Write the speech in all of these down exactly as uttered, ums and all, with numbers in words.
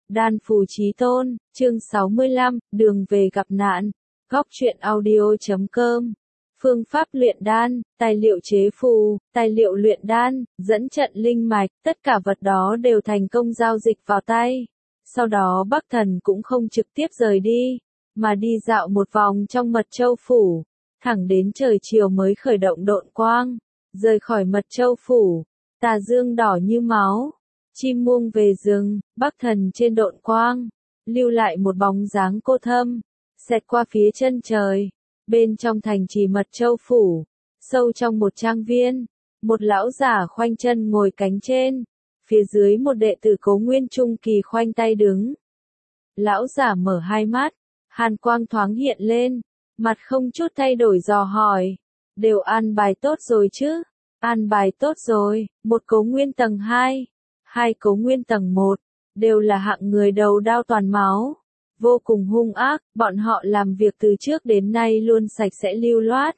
Đan Phù Chí Tôn, chương sáu mươi lăm, đường về gặp nạn. Góc truyện audio chấm com. Phương pháp luyện đan, tài liệu chế phù, tài liệu luyện đan, dẫn trận linh mạch, tất cả vật đó đều thành công giao dịch vào tay. Sau đó Bắc Thần cũng không trực tiếp rời đi, mà đi dạo một vòng trong Mật Châu Phủ, thẳng đến trời chiều mới khởi động độn quang, rời khỏi Mật Châu Phủ, tà dương đỏ như máu. Chim muông về rừng, Bắc Thần trên độn quang, lưu lại một bóng dáng cô thâm, xẹt qua phía chân trời. Bên trong thành trì Mật Châu Phủ, sâu trong một trang viên, một lão giả khoanh chân ngồi cánh trên, phía dưới một đệ tử Cố Nguyên Trung Kỳ khoanh tay đứng. Lão giả mở hai mắt, hàn quang thoáng hiện lên, mặt không chút thay đổi dò hỏi, đều an bài tốt rồi chứ? An bài tốt rồi, một Cố Nguyên tầng hai, hai Cố Nguyên tầng một, đều là hạng người đầu đao toàn máu, vô cùng hung ác, bọn họ làm việc từ trước đến nay luôn sạch sẽ lưu loát.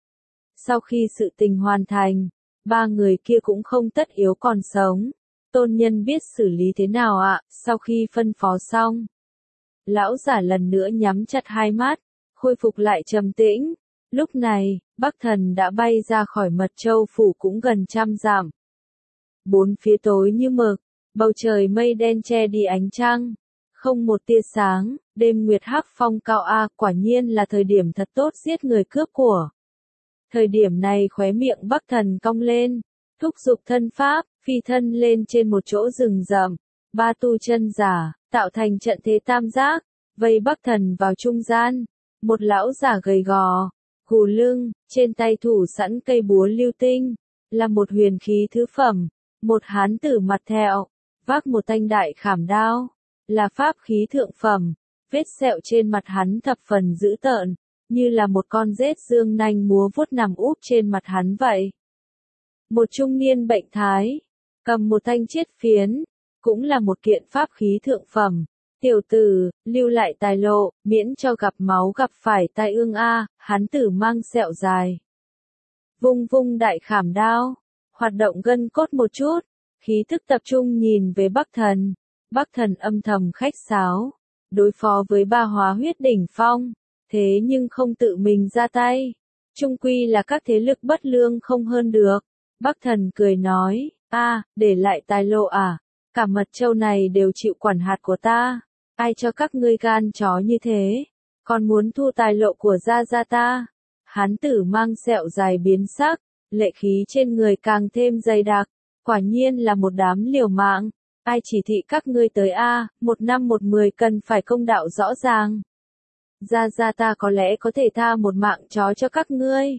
Sau khi sự tình hoàn thành, ba người kia cũng không tất yếu còn sống. Tôn nhân biết xử lý thế nào ạ? Sau khi phân phó xong, lão giả lần nữa nhắm chặt hai mắt, khôi phục lại trầm tĩnh. Lúc này, Bắc Thần đã bay ra khỏi Mật Châu Phủ cũng gần trăm dặm. Bốn phía tối như mực, bầu trời mây đen che đi ánh trăng, không một tia sáng, đêm nguyệt hắc phong cao a, quả nhiên là thời điểm thật tốt giết người cướp của. Thời điểm này khóe miệng Bắc Thần cong lên, thúc giục thân pháp, phi thân lên trên một chỗ rừng rậm, ba tu chân giả, tạo thành trận thế tam giác, vây Bắc Thần vào trung gian. Một lão giả gầy gò, gù lưng, trên tay thủ sẵn cây búa lưu tinh, là một huyền khí thứ phẩm. Một hán tử mặt thẹo, vác một thanh đại khảm đao, là pháp khí thượng phẩm. Vết sẹo trên mặt hắn thập phần dữ tợn, như là một con rết dương nanh múa vuốt nằm úp trên mặt hắn vậy. Một trung niên bệnh thái, cầm một thanh chiết phiến, cũng là một kiện pháp khí thượng phẩm. Tiểu tử, lưu lại tài lộ, miễn cho gặp máu gặp phải tai ương a. Hán tử mang sẹo dài, vung vung đại khảm đao, hoạt động gân cốt một chút, khí thức tập trung nhìn về Bắc Thần. Bắc Thần âm thầm khách sáo, đối phó với ba hóa huyết đỉnh phong, thế nhưng không tự mình ra tay, chung quy là các thế lực bất lương không hơn được. Bắc Thần cười nói, a, để lại tài lộ à, cả Mật Châu này đều chịu quản hạt của ta, ai cho các ngươi gan chó như thế, còn muốn thu tài lộ của gia gia ta. Hán tử mang sẹo dài biến sắc, lệ khí trên người càng thêm dày đặc, quả nhiên là một đám liều mạng. Ai chỉ thị các ngươi tới a, một năm một mười cần phải công đạo rõ ràng. Gia gia ta có lẽ có thể tha một mạng chó cho các ngươi.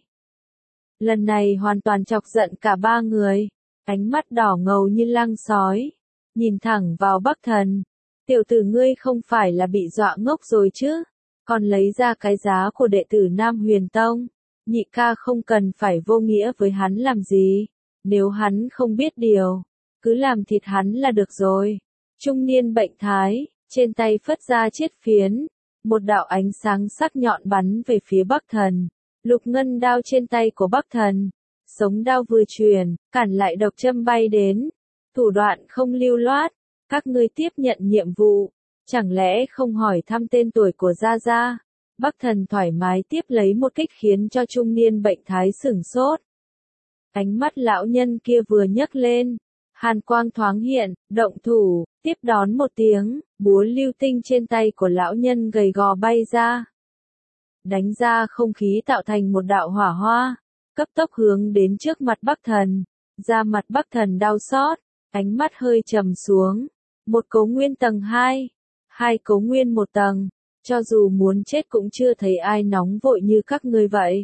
Lần này hoàn toàn chọc giận cả ba người, ánh mắt đỏ ngầu như lăng sói, nhìn thẳng vào Bắc Thần. Tiểu tử ngươi không phải là bị dọa ngốc rồi chứ, còn lấy ra cái giá của đệ tử Nam Huyền Tông. Nhị ca không cần phải vô nghĩa với hắn làm gì, nếu hắn không biết điều, cứ làm thịt hắn là được rồi. Trung niên bệnh thái, trên tay phất ra chiết phiến, một đạo ánh sáng sắc nhọn bắn về phía Bắc Thần. Lục ngân đao trên tay của Bắc Thần, sống đao vừa truyền, cản lại độc châm bay đến. Thủ đoạn không lưu loát, các ngươi tiếp nhận nhiệm vụ, chẳng lẽ không hỏi thăm tên tuổi của gia gia? Bắc Thần thoải mái tiếp lấy một kích khiến cho trung niên bệnh thái sửng sốt. Ánh mắt lão nhân kia vừa nhấc lên, hàn quang thoáng hiện, động thủ, tiếp đón một tiếng, búa lưu tinh trên tay của lão nhân gầy gò bay ra. Đánh ra không khí tạo thành một đạo hỏa hoa, cấp tốc hướng đến trước mặt Bắc Thần. Da mặt Bắc Thần đau xót, ánh mắt hơi trầm xuống. Một Cố Nguyên tầng hai, hai Cố Nguyên một tầng, cho dù muốn chết cũng chưa thấy ai nóng vội như các ngươi vậy.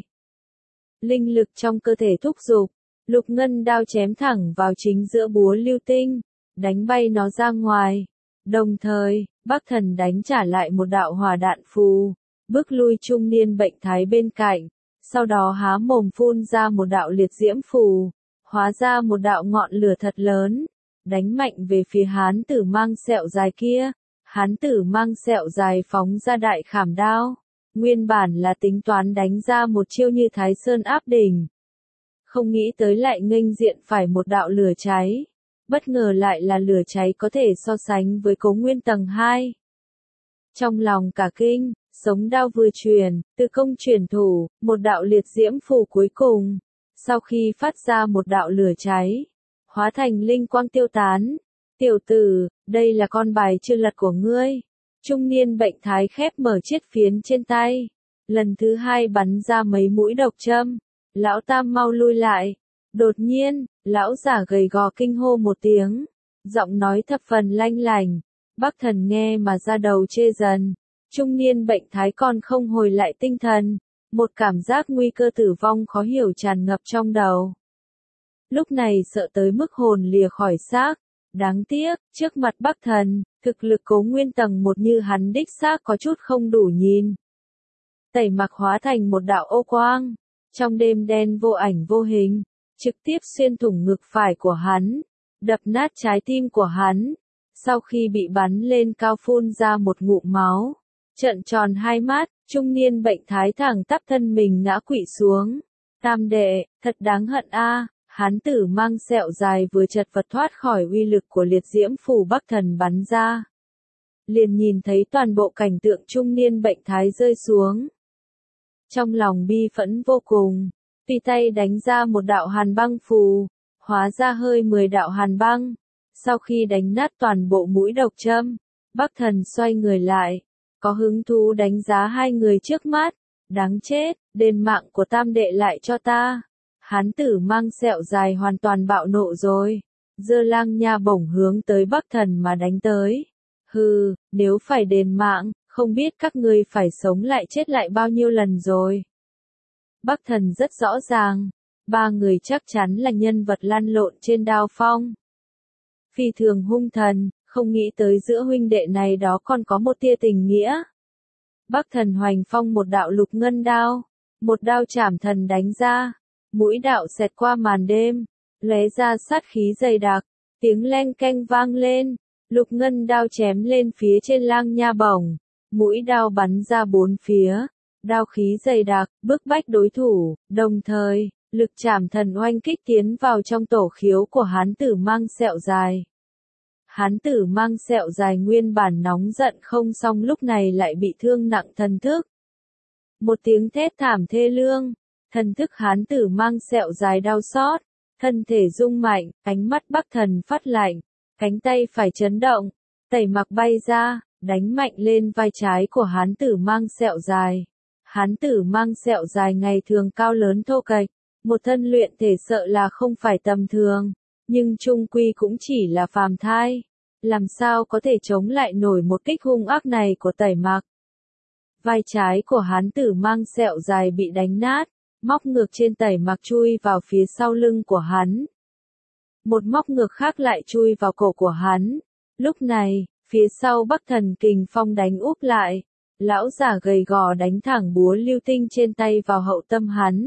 Linh lực trong cơ thể thúc giục, lục ngân đao chém thẳng vào chính giữa búa lưu tinh, đánh bay nó ra ngoài. Đồng thời, Bắc Thần đánh trả lại một đạo hỏa đạn phù, bước lui trung niên bệnh thái bên cạnh, sau đó há mồm phun ra một đạo liệt diễm phù, hóa ra một đạo ngọn lửa thật lớn, đánh mạnh về phía hán tử mang sẹo dài kia. Hán tử mang sẹo dài phóng ra đại khảm đao, nguyên bản là tính toán đánh ra một chiêu như Thái Sơn áp đỉnh, không nghĩ tới lại nghênh diện phải một đạo lửa cháy. bất ngờ lại là lửa cháy có thể so sánh với Cố Nguyên tầng hai. Trong lòng cả kinh, sống đao vừa truyền, từ công truyền thủ, một đạo liệt diễm phù cuối cùng, sau khi phát ra một đạo lửa cháy, hóa thành linh quang tiêu tán. Tiểu tử, đây là con bài chưa lật của ngươi. Trung niên bệnh thái khép mở chiếc phiến trên tay, lần thứ hai bắn ra mấy mũi độc châm. Lão Tam mau lui lại. Đột nhiên, lão giả gầy gò kinh hô một tiếng, giọng nói thập phần lanh lành. Bắc Thần nghe mà ra đầu chê dần. Trung niên bệnh thái còn không hồi lại tinh thần, một cảm giác nguy cơ tử vong khó hiểu tràn ngập trong đầu. Lúc này sợ tới mức hồn lìa khỏi xác. Đáng tiếc, trước mặt Bắc Thần, thực lực Cố Nguyên tầng một như hắn đích xác có chút không đủ nhìn. Tẩy mặc hóa thành một đạo ô quang, trong đêm đen vô ảnh vô hình, trực tiếp xuyên thủng ngực phải của hắn, đập nát trái tim của hắn. Sau khi bị bắn lên cao phun ra một ngụm máu, trợn tròn hai mắt, trung niên bệnh thái thẳng tắp thân mình ngã quỵ xuống. Tam đệ, thật đáng hận a. Hán tử mang sẹo dài vừa chật vật thoát khỏi uy lực của liệt diễm phù Bắc Thần bắn ra. Liền nhìn thấy toàn bộ cảnh tượng trung niên bệnh thái rơi xuống. Trong lòng bi phẫn vô cùng, tùy tay đánh ra một đạo hàn băng phù, hóa ra hơi mười đạo hàn băng. Sau khi đánh nát toàn bộ mũi độc châm, Bắc Thần xoay người lại, có hứng thú đánh giá hai người trước mắt. Đáng chết, đền mạng của tam đệ lại cho ta. Hán tử mang sẹo dài hoàn toàn bạo nộ rồi, giơ lang nha bổng hướng tới Bắc Thần mà đánh tới. Hừ, nếu phải đền mạng, không biết các ngươi phải sống lại chết lại bao nhiêu lần rồi. Bắc Thần rất rõ ràng, ba người chắc chắn là nhân vật lăn lộn trên đao phong. Phi thường hung thần, không nghĩ tới giữa huynh đệ này đó còn có một tia tình nghĩa. Bắc Thần hoành phong một đạo lục ngân đao, một đao chảm thần đánh ra. Mũi đạo xẹt qua màn đêm, lóe ra sát khí dày đặc, tiếng leng keng vang lên, lục ngân đao chém lên phía trên lang nha bổng, mũi đao bắn ra bốn phía, đao khí dày đặc, bức bách đối thủ, đồng thời, lực chảm thần oanh kích tiến vào trong tổ khiếu của hán tử mang sẹo dài. Hán tử mang sẹo dài nguyên bản nóng giận không xong lúc này lại bị thương nặng thần thức. Một tiếng thét thảm thê lương. Thần thức hán tử mang sẹo dài đau xót, thân thể rung mạnh, ánh mắt Bắc Thần phát lạnh, cánh tay phải chấn động, tẩy mặc bay ra, đánh mạnh lên vai trái của hán tử mang sẹo dài. Hán tử mang sẹo dài ngày thường cao lớn thô kệch, một thân luyện thể sợ là không phải tầm thường, nhưng chung quy cũng chỉ là phàm thai, làm sao có thể chống lại nổi một kích hung ác này của tẩy mặc. Vai trái của hán tử mang sẹo dài bị đánh nát. Móc ngược trên tẩy mặc chui vào phía sau lưng của hắn. Một móc ngược khác lại chui vào cổ của hắn. Lúc này, phía sau Bắc Thần kình phong đánh úp lại. Lão giả gầy gò đánh thẳng búa lưu tinh trên tay vào hậu tâm hắn.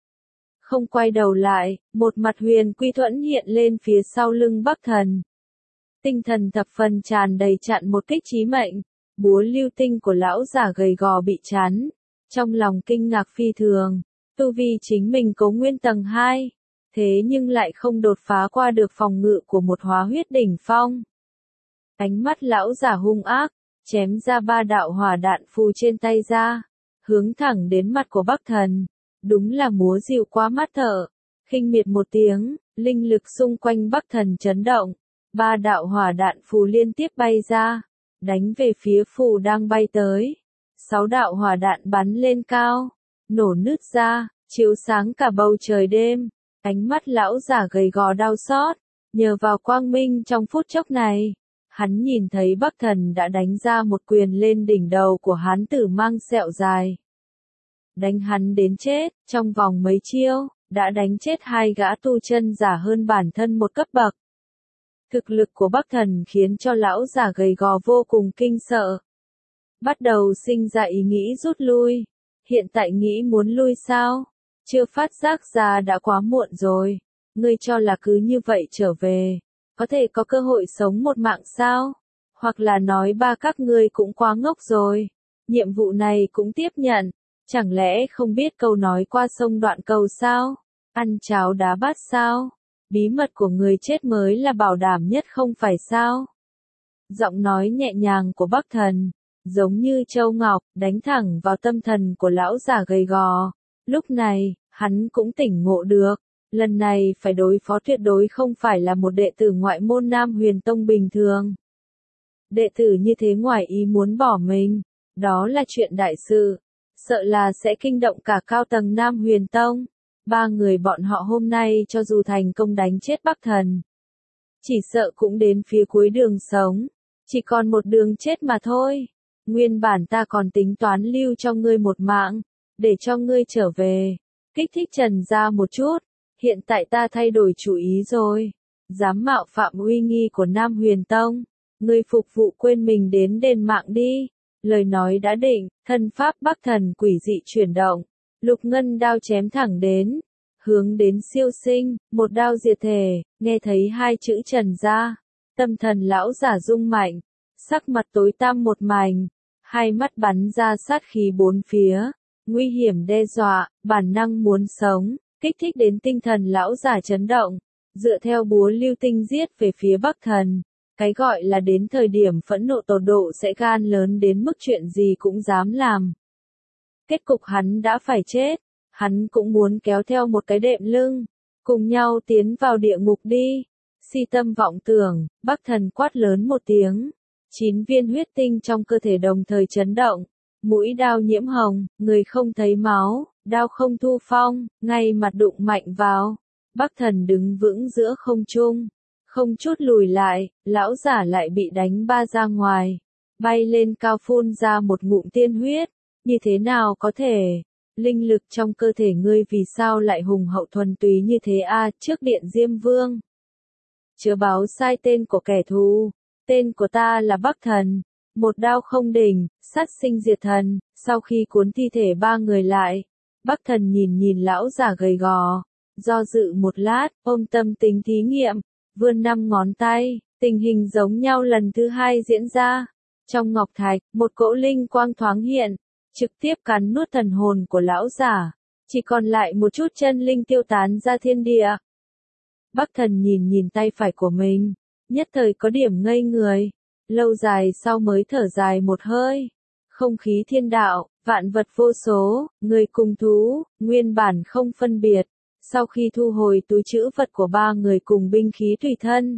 Không quay đầu lại, một mặt huyền quy thuẫn hiện lên phía sau lưng Bắc Thần. Tinh thần thập phần tràn đầy chặn một kích chí mệnh. Búa lưu tinh của lão giả gầy gò bị chắn. Trong lòng kinh ngạc phi thường. Tu vi chính mình Cố Nguyên tầng hai, thế nhưng lại không đột phá qua được phòng ngự của một hóa huyết đỉnh phong. Ánh mắt lão giả hung ác, chém ra ba đạo hỏa đạn phù trên tay ra, hướng thẳng đến mặt của Bắc Thần. Đúng là múa dịu quá mắt thợ, khinh miệt một tiếng, linh lực xung quanh Bắc Thần chấn động, ba đạo hỏa đạn phù liên tiếp bay ra, đánh về phía phù đang bay tới. Sáu đạo hỏa đạn bắn lên cao, nổ nứt ra, chiếu sáng cả bầu trời đêm. Ánh mắt lão giả gầy gò đau xót, nhờ vào quang minh trong phút chốc này, hắn nhìn thấy Bắc Thần đã đánh ra một quyền lên đỉnh đầu của hán tử mang sẹo dài. Đánh hắn đến chết, trong vòng mấy chiêu, đã đánh chết hai gã tu chân giả hơn bản thân một cấp bậc. Thực lực của Bắc Thần khiến cho lão giả gầy gò vô cùng kinh sợ. Bắt đầu sinh ra ý nghĩ rút lui. Hiện tại nghĩ muốn lui sao? Chưa phát giác ra đã quá muộn rồi. Ngươi cho là cứ như vậy trở về, có thể có cơ hội sống một mạng sao? Hoặc là nói ba các ngươi cũng quá ngốc rồi. Nhiệm vụ này cũng tiếp nhận. Chẳng lẽ không biết câu nói qua sông đoạn cầu sao? Ăn cháo đá bát sao? bí mật của người chết mới là bảo đảm nhất không phải sao? Giọng nói nhẹ nhàng của Bắc Thần, giống như châu ngọc, đánh thẳng vào tâm thần của lão già gầy gò. Lúc này, hắn cũng tỉnh ngộ được, lần này phải đối phó tuyệt đối không phải là một đệ tử ngoại môn Nam Huyền Tông bình thường. Đệ tử như thế ngoài ý muốn bỏ mình, đó là chuyện đại sự, sợ là sẽ kinh động cả cao tầng Nam Huyền Tông. Ba người bọn họ hôm nay cho dù thành công đánh chết Bắc Thần, chỉ sợ cũng đến phía cuối đường sống, chỉ còn một đường chết mà thôi. Nguyên bản ta còn tính toán lưu cho ngươi một mạng, để cho ngươi trở về, kích thích Trần gia một chút, hiện tại ta thay đổi chủ ý rồi, dám mạo phạm uy nghi của Nam Huyền Tông, ngươi phục vụ quên mình đến đền mạng đi. Lời nói đã định, thân pháp Bắc Thần quỷ dị chuyển động, lục ngân đao chém thẳng đến, hướng đến Siêu Sinh, một đao diệt thể. Nghe thấy hai chữ Trần gia, tâm thần lão giả rung mạnh, sắc mặt tối tăm một mảnh, hai mắt bắn ra sát khí bốn phía, nguy hiểm đe dọa, bản năng muốn sống, kích thích đến tinh thần lão giả chấn động, dựa theo búa lưu tinh giết về phía Bắc Thần. Cái gọi là đến thời điểm phẫn nộ tột độ sẽ gan lớn đến mức chuyện gì cũng dám làm. Kết cục hắn đã phải chết, hắn cũng muốn kéo theo một cái đệm lưng, cùng nhau tiến vào địa ngục đi. Si tâm vọng tưởng, Bắc Thần quát lớn một tiếng, chín viên huyết tinh trong cơ thể đồng thời chấn động, mũi đao nhiễm hồng, người không thấy máu, đao không thu phong, ngay mặt đụng mạnh vào. Bắc Thần đứng vững giữa không trung, không chút lùi lại, lão giả lại bị đánh ba ra ngoài, bay lên cao phun ra một ngụm tiên huyết. Như thế nào có thể? Linh lực trong cơ thể ngươi vì sao lại hùng hậu thuần túy như thế a? Trước điện Diêm Vương, chớ báo sai tên của kẻ thù, tên của ta là Bắc Thần, một đao không đỉnh, sát sinh diệt thần. Sau khi cuốn thi thể ba người lại, Bắc Thần nhìn nhìn lão già gầy gò, do dự một lát, ôm tâm tính thí nghiệm, vươn năm ngón tay, tình hình giống nhau lần thứ hai diễn ra. Trong ngọc thạch, một cỗ linh quang thoáng hiện, trực tiếp cắn nuốt thần hồn của lão giả, chỉ còn lại một chút chân linh tiêu tán ra thiên địa. Bắc Thần nhìn nhìn tay phải của mình, nhất thời có điểm ngây người, lâu dài sau mới thở dài một hơi. Không khí thiên đạo, vạn vật vô số, người cùng thú, nguyên bản không phân biệt. Sau khi thu hồi túi trữ vật của ba người cùng binh khí tùy thân,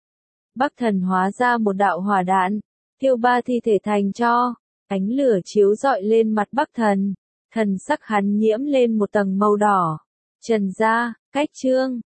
Bắc Thần hóa ra một đạo hỏa đạn, tiêu ba thi thể thành tro, ánh lửa chiếu rọi lên mặt Bắc Thần, thần sắc hắn nhiễm lên một tầng màu đỏ. Trần gia, cách chương